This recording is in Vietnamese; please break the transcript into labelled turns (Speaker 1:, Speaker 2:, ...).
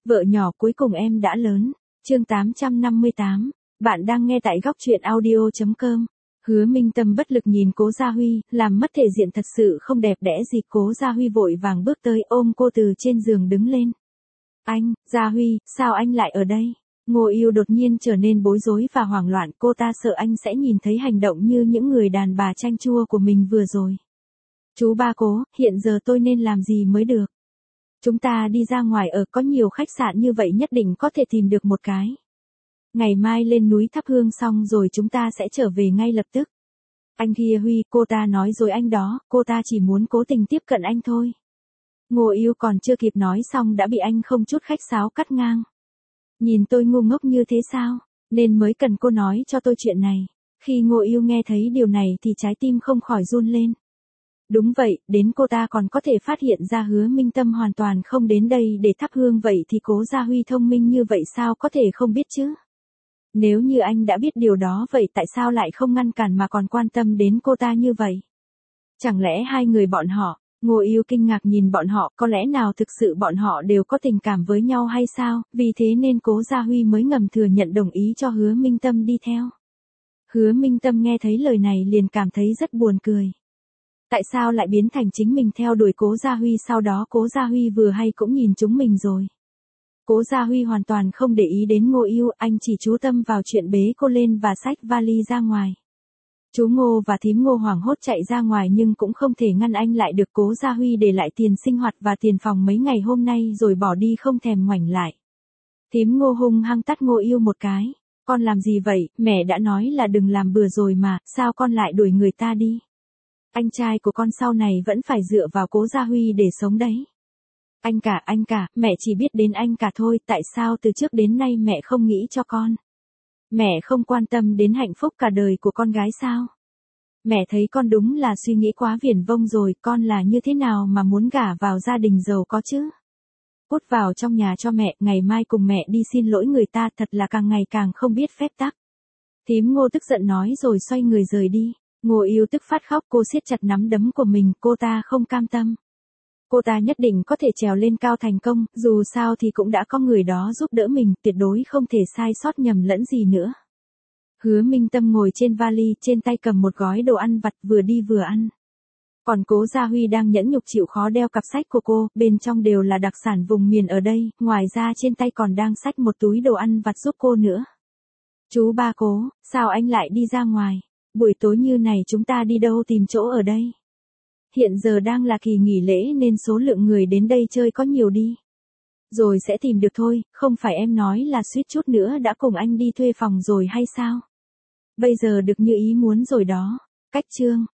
Speaker 1: Vợ nhỏ cuối cùng em đã lớn. Chương 858. Bạn đang nghe tại góc truyện audio.com. Hứa Minh Tâm bất lực nhìn Cố Gia Huy, làm mất thể diện thật sự không đẹp đẽ gì. Cố Gia Huy vội vàng bước tới ôm cô từ trên giường đứng lên. Anh, Gia Huy, sao anh lại ở đây? Ngô Yêu đột nhiên trở nên bối rối và hoảng loạn, cô ta sợ anh sẽ nhìn thấy hành động như những người đàn bà chanh chua của mình vừa rồi. Chú ba Cố, hiện giờ tôi nên làm gì mới được? Chúng ta đi ra ngoài ở, có nhiều khách sạn như vậy nhất định có thể tìm được một cái. Ngày mai lên núi thắp hương xong rồi chúng ta sẽ trở về ngay lập tức. Anh kia Huy, cô ta nói rồi anh đó, cô ta chỉ muốn cố tình tiếp cận anh thôi. Ngô Yêu còn chưa kịp nói xong đã bị anh không chút khách sáo cắt ngang. Nhìn tôi ngu ngốc như thế sao, nên mới cần cô nói cho tôi chuyện này. Khi Ngô Yêu nghe thấy điều này thì trái tim không khỏi run lên. Đúng vậy, đến cô ta còn có thể phát hiện ra Hứa Minh Tâm hoàn toàn không đến đây để thắp hương, vậy thì Cố Gia Huy thông minh như vậy sao có thể không biết chứ? Nếu như anh đã biết điều đó vậy tại sao lại không ngăn cản mà còn quan tâm đến cô ta như vậy? Chẳng lẽ hai người bọn họ? Ngô Yêu kinh ngạc nhìn bọn họ, có lẽ nào thực sự bọn họ đều có tình cảm với nhau hay sao, vì thế nên Cố Gia Huy mới ngầm thừa nhận đồng ý cho Hứa Minh Tâm đi theo. Hứa Minh Tâm nghe thấy lời này liền cảm thấy rất buồn cười. Tại sao lại biến thành chính mình theo đuổi Cố Gia Huy, sau đó Cố Gia Huy vừa hay cũng nhìn chúng mình rồi. Cố Gia Huy hoàn toàn không để ý đến Ngô Yêu, anh chỉ chú tâm vào chuyện bế cô lên và xách vali ra ngoài. Chú Ngô và thím Ngô hoảng hốt chạy ra ngoài nhưng cũng không thể ngăn anh lại được. Cố Gia Huy để lại tiền sinh hoạt và tiền phòng mấy ngày hôm nay rồi bỏ đi không thèm ngoảnh lại. Thím Ngô hung hăng tát Ngô Yêu một cái. Con làm gì vậy, mẹ đã nói là đừng làm bừa rồi mà, sao con lại đuổi người ta đi? Anh trai của con sau này vẫn phải dựa vào Cố Gia Huy để sống đấy. Anh cả, mẹ chỉ biết đến anh cả thôi, tại sao từ trước đến nay mẹ không nghĩ cho con? Mẹ không quan tâm đến hạnh phúc cả đời của con gái sao? Mẹ thấy con đúng là suy nghĩ quá viển vông rồi, con là như thế nào mà muốn gả vào gia đình giàu có chứ? Cút vào trong nhà cho mẹ, ngày mai cùng mẹ đi xin lỗi người ta, thật là càng ngày càng không biết phép tắc. Thím Ngô tức giận nói rồi xoay người rời đi. Ngô Yêu tức phát khóc, cô siết chặt nắm đấm của mình, cô ta không cam tâm. Cô ta nhất định có thể trèo lên cao thành công, dù sao thì cũng đã có người đó giúp đỡ mình, tuyệt đối không thể sai sót nhầm lẫn gì nữa. Hứa Minh Tâm ngồi trên vali, trên tay cầm một gói đồ ăn vặt, vừa đi vừa ăn. Còn Cố Gia Huy đang nhẫn nhục chịu khó đeo cặp sách của cô, bên trong đều là đặc sản vùng miền ở đây, ngoài ra trên tay còn đang xách một túi đồ ăn vặt giúp cô nữa. Chú ba Cố, sao anh lại đi ra ngoài? Buổi tối như này chúng ta đi đâu tìm chỗ ở đây? Hiện giờ đang là kỳ nghỉ lễ nên số lượng người đến đây chơi có nhiều đi. Rồi sẽ tìm được thôi, không phải em nói là suýt chút nữa đã cùng anh đi thuê phòng rồi hay sao? Bây giờ được như ý muốn rồi đó. Cách chương.